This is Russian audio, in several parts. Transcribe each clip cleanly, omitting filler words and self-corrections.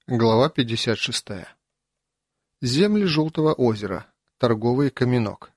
Глава 56. Земли Желтого озера. Торговый Каменок.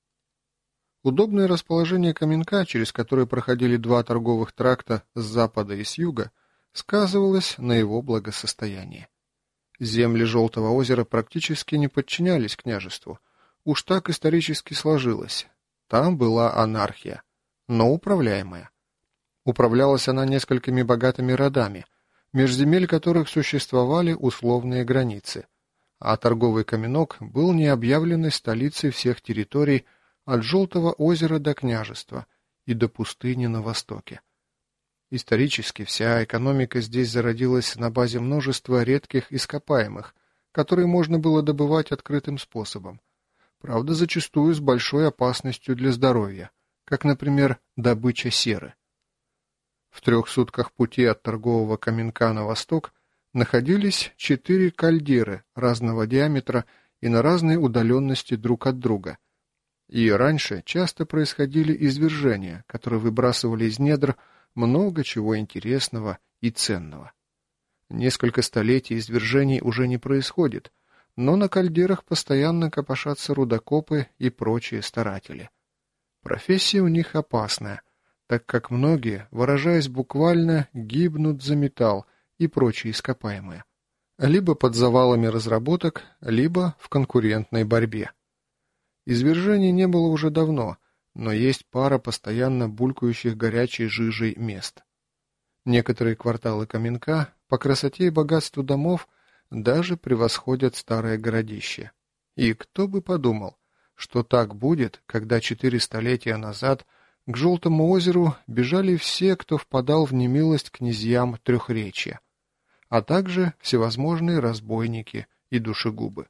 Удобное расположение Каменка, через которое проходили два торговых тракта с запада и с юга, сказывалось на его благосостоянии. Земли Желтого озера практически не подчинялись княжеству. Уж так исторически сложилось. Там была анархия, но управляемая. Управлялась она несколькими богатыми родами, меж земель которых существовали условные границы, а торговый Каменок был необъявленной столицей всех территорий от Желтого озера до княжества и до пустыни на востоке. Исторически вся экономика здесь зародилась на базе множества редких ископаемых, которые можно было добывать открытым способом, правда, зачастую с большой опасностью для здоровья, как, например, добыча серы. В 3 сутках пути от торгового Каменка на восток находились 4 кальдеры разного диаметра и на разной удаленности друг от друга. И раньше часто происходили извержения, которые выбрасывали из недр много чего интересного и ценного. Несколько столетий извержений уже не происходит, но на кальдерах постоянно копошатся рудокопы и прочие старатели. Профессия у них опасная, так как многие, выражаясь буквально, гибнут за металл и прочие ископаемые, либо под завалами разработок, либо в конкурентной борьбе. Извержений не было уже давно, но есть пара постоянно булькающих горячей жижей мест. Некоторые кварталы Каменка по красоте и богатству домов даже превосходят старое городище. И кто бы подумал, что так будет, когда 4 столетия назад к Желтому озеру бежали все, кто впадал в немилость князьям Трехречья, а также всевозможные разбойники и душегубы.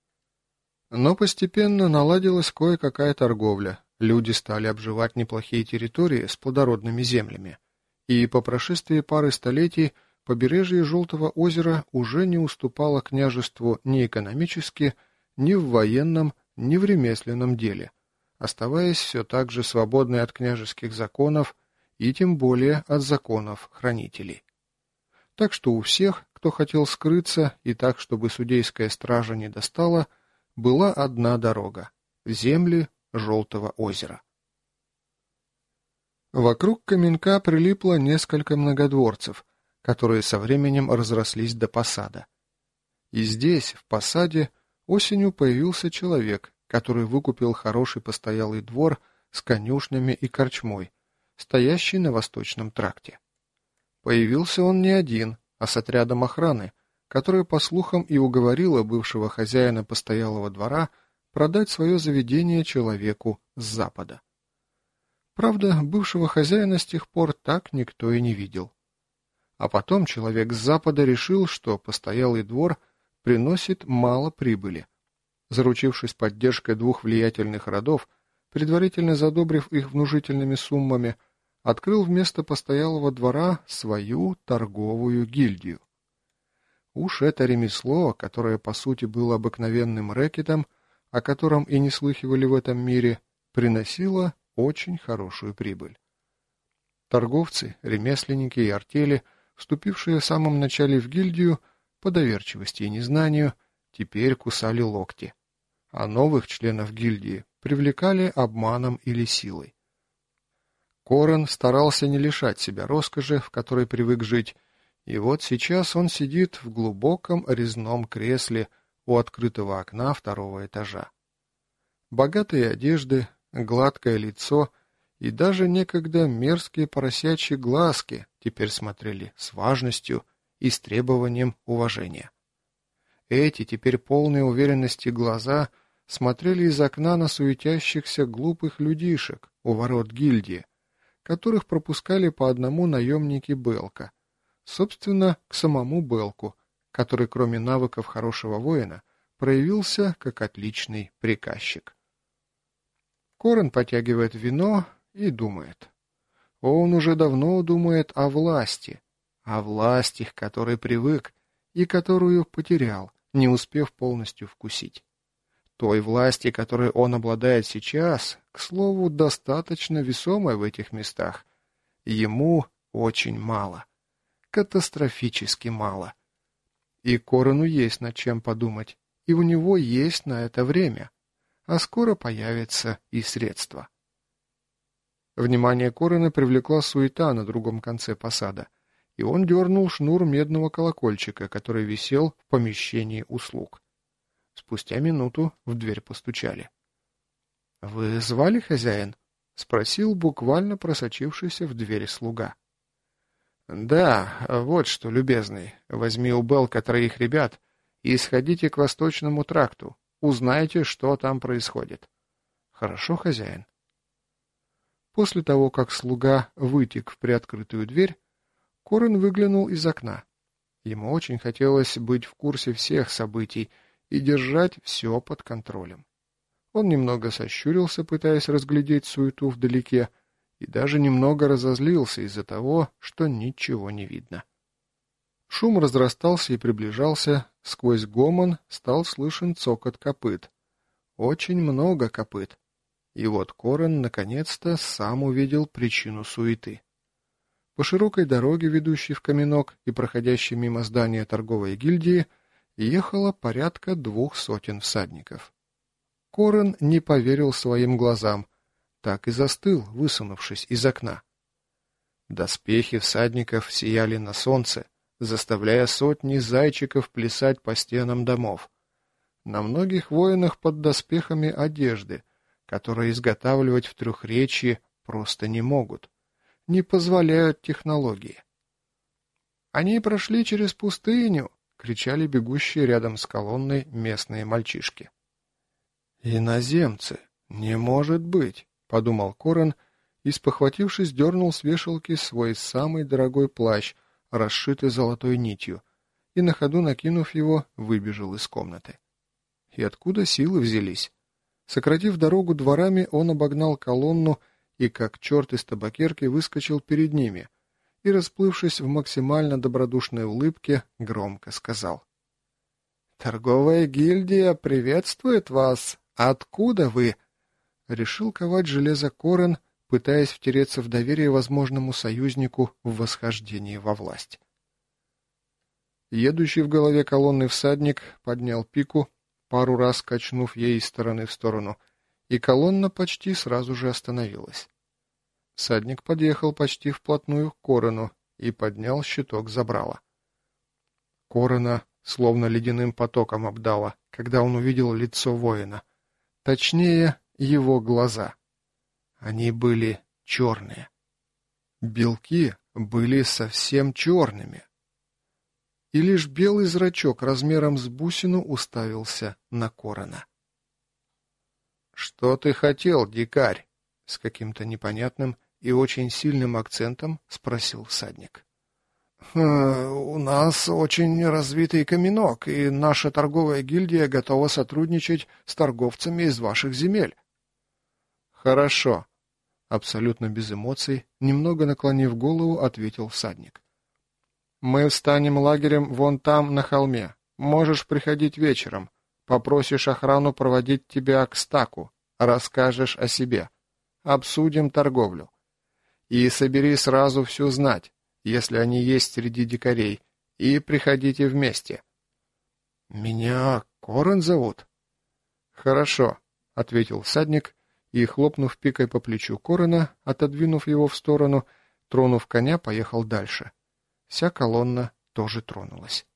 Но постепенно наладилась кое-какая торговля, люди стали обживать неплохие территории с плодородными землями, и по прошествии пары столетий побережье Желтого озера уже не уступало княжеству ни экономически, ни в военном, ни в ремесленном деле, оставаясь все так же свободной от княжеских законов и тем более от законов хранителей. Так что у всех, кто хотел скрыться и так, чтобы судейская стража не достала, была одна дорога – в земли Желтого озера. Вокруг Каменка прилипло несколько многодворцев, которые со временем разрослись до посада. И здесь, в посаде, осенью появился человек, который выкупил хороший постоялый двор с конюшнями и корчмой, стоящий на Восточном тракте. Появился он не один, а с отрядом охраны, которая, по слухам, и уговорила бывшего хозяина постоялого двора продать свое заведение человеку с запада. Правда, бывшего хозяина с тех пор так никто и не видел. А потом человек с запада решил, что постоялый двор приносит мало прибыли. Заручившись поддержкой 2 влиятельных родов, предварительно задобрив их внушительными суммами, открыл вместо постоялого двора свою торговую гильдию. Уж это ремесло, которое по сути было обыкновенным рэкетом, о котором и не слыхивали в этом мире, приносило очень хорошую прибыль. Торговцы, ремесленники и артели, вступившие в самом начале в гильдию, по доверчивости и незнанию, теперь кусали локти, а новых членов гильдии привлекали обманом или силой. Корен старался не лишать себя роскоши, в которой привык жить, и вот сейчас он сидит в глубоком резном кресле у открытого окна 2-го этажа. Богатые одежды, гладкое лицо и даже некогда мерзкие поросячьи глазки теперь смотрели с важностью и с требованием уважения. Эти, теперь полные уверенности глаза, смотрели из окна на суетящихся глупых людишек у ворот гильдии, которых пропускали по одному наемники Белка, собственно, к самому Белку, который, кроме навыков хорошего воина, проявился как отличный приказчик. Корен потягивает вино и думает. Он уже давно думает о власти, к которой привык и которую потерял, не успев полностью вкусить. Той власти, которой он обладает сейчас, к слову, достаточно весомой в этих местах. Ему очень мало. Катастрофически мало. И Корану есть над чем подумать, и у него есть на это время, а скоро появятся и средства. Внимание Корана привлекла суета на другом конце посада, и он дернул шнур медного колокольчика, который висел в помещении услуг. Спустя минуту в дверь постучали. «Вы звали, хозяин?» — спросил буквально просочившийся в дверь слуга. «Да, вот что, любезный, возьми у Белка 3 ребят и сходите к Восточному тракту, узнайте, что там происходит». «Хорошо, хозяин». После того, как слуга вытек в приоткрытую дверь, Коран выглянул из окна. Ему очень хотелось быть в курсе всех событий и держать все под контролем. Он немного сощурился, пытаясь разглядеть суету вдалеке, и даже немного разозлился из-за того, что ничего не видно. Шум разрастался и приближался, сквозь гомон стал слышен цокот копыт. Очень много копыт. И вот Коран наконец-то сам увидел причину суеты. По широкой дороге, ведущей в Каменок и проходящей мимо здания торговой гильдии, ехало порядка 200 всадников. Коран не поверил своим глазам, так и застыл, высунувшись из окна. Доспехи всадников сияли на солнце, заставляя сотни зайчиков плясать по стенам домов. На многих воинах под доспехами одежды, которые изготавливать в Трехречье просто не могут, не позволяют технологии. «Они прошли через пустыню!» — кричали бегущие рядом с колонной местные мальчишки. «Иноземцы! Не может быть!» — подумал Коран и, спохватившись, дернул с вешалки свой самый дорогой плащ, расшитый золотой нитью, и на ходу, накинув его, выбежал из комнаты. И откуда силы взялись? Сократив дорогу дворами, он обогнал колонну и, как черт из табакерки, выскочил перед ними и, расплывшись в максимально добродушной улыбке, громко сказал: «Торговая гильдия приветствует вас! Откуда вы?» Решил ковать железо Коран, пытаясь втереться в доверие возможному союзнику в восхождении во власть. Едущий в голове колонны всадник поднял пику, пару раз качнув ей из стороны в сторону, и колонна почти сразу же остановилась. Всадник подъехал почти вплотную к Корану и поднял щиток забрала. Корана словно ледяным потоком обдало, когда он увидел лицо воина. Точнее, его глаза. Они были черные. Белки были совсем черными. И лишь белый зрачок размером с бусину уставился на Корана. «Что ты хотел, дикарь?» — с каким-то непонятным и очень сильным акцентом спросил всадник. «У нас очень развитый каменок, и наша торговая гильдия готова сотрудничать с торговцами из ваших земель». «Хорошо», — абсолютно без эмоций, немного наклонив голову, ответил всадник. «Мы встанем лагерем вон там, на холме. Можешь приходить вечером. Попросишь охрану проводить тебя к стаку. Расскажешь о себе. Обсудим торговлю. И собери сразу всю знать, если они есть среди дикарей, и приходите вместе». «Меня Коран зовут?» «Хорошо», — ответил всадник, и, хлопнув пикой по плечу Корана, отодвинув его в сторону, тронув коня, поехал дальше. Вся колонна тоже тронулась.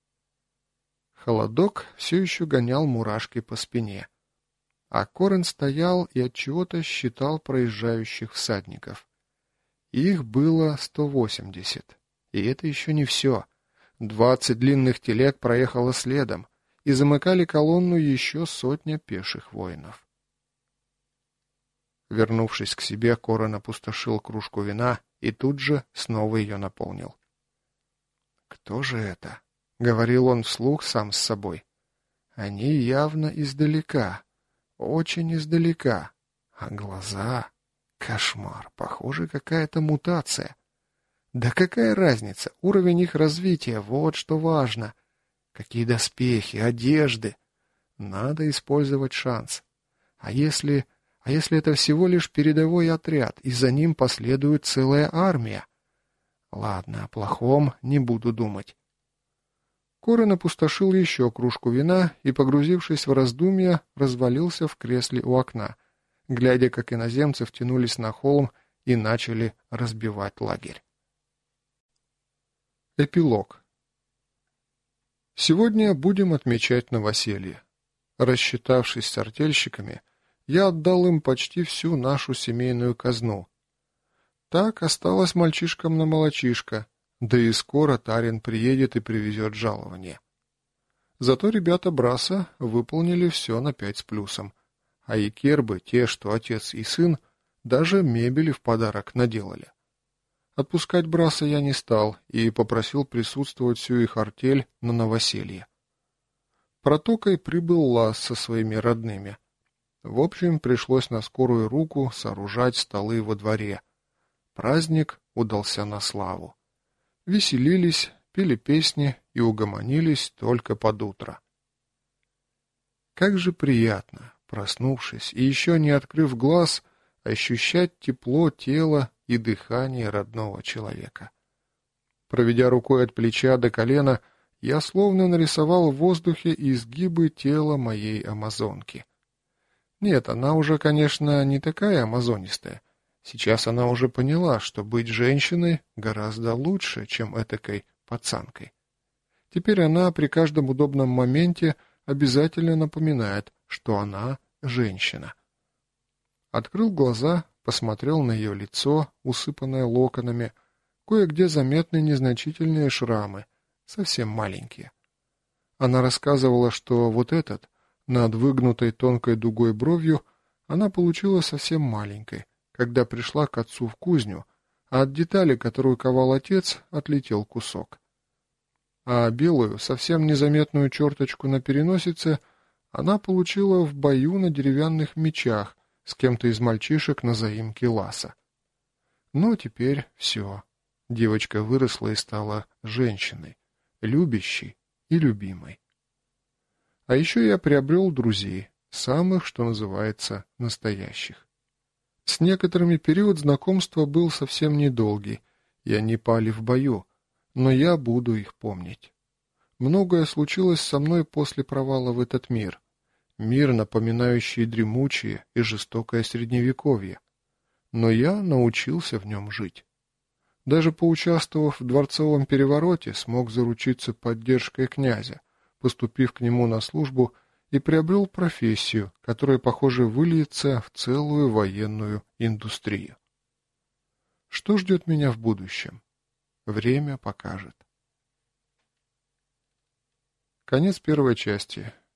Холодок все еще гонял мурашки по спине, а Коран стоял и отчего-то считал проезжающих всадников. Их было 180, и это еще не все. 20 длинных телег проехало следом, и замыкали колонну еще сотня пеших воинов. Вернувшись к себе, Коран опустошил кружку вина и тут же снова ее наполнил. «Кто же это?» — говорил он вслух сам с собой. «Они явно издалека, очень издалека, а глаза... Кошмар, похоже, какая-то мутация. Да какая разница, уровень их развития, вот что важно. Какие доспехи, одежды. Надо использовать шанс. А если это всего лишь передовой отряд, и за ним последует целая армия? Ладно, о плохом не буду думать. Корен опустошил еще кружку вина и, погрузившись в раздумья, развалился в кресле у окна, глядя, как иноземцы втянулись на холм и начали разбивать лагерь. Эпилог. Сегодня будем отмечать новоселье. Рассчитавшись с артельщиками, я отдал им почти всю нашу семейную казну. Так осталось мальчишкам на молочишко, да и скоро Тарин приедет и привезет жалование. Зато ребята Браса выполнили все на 5 с плюсом, а Екербы, те, что отец и сын, даже мебели в подарок наделали. Отпускать Браса я не стал и попросил присутствовать всю их артель на новоселье. Протокой прибыл Лас со своими родными. В общем, пришлось на скорую руку сооружать столы во дворе. Праздник удался на славу. Веселились, пели песни и угомонились только под утро. Как же приятно, проснувшись и еще не открыв глаз, ощущать тепло тела и дыхание родного человека. Проведя рукой от плеча до колена, я словно нарисовал в воздухе изгибы тела моей амазонки. Нет, она уже, конечно, не такая амазонистая. Сейчас она уже поняла, что быть женщиной гораздо лучше, чем этакой пацанкой. Теперь она при каждом удобном моменте обязательно напоминает, что она женщина. Открыл глаза, посмотрел на ее лицо, усыпанное локонами, кое-где заметны незначительные шрамы, совсем маленькие. Она рассказывала, что вот этот, над выгнутой тонкой дугой бровью, она получила совсем маленькой, когда пришла к отцу в кузню, а от детали, которую ковал отец, отлетел кусок. А белую, совсем незаметную черточку на переносице она получила в бою на деревянных мечах с кем-то из мальчишек на заимке Ласа. Но теперь все. Девочка выросла и стала женщиной, любящей и любимой. А еще я приобрел друзей, самых, что называется, настоящих. С некоторыми период знакомства был совсем недолгий, и они пали в бою, но я буду их помнить. Многое случилось со мной после провала в этот мир. Мир, напоминающий дремучее и жестокое средневековье. Но я научился в нем жить. Даже поучаствовав в дворцовом перевороте, смог заручиться поддержкой князя, поступив к нему на службу и приобрел профессию, которая, похоже, выльется в целую военную индустрию. Что ждет меня в будущем? Время покажет. Конец первой части.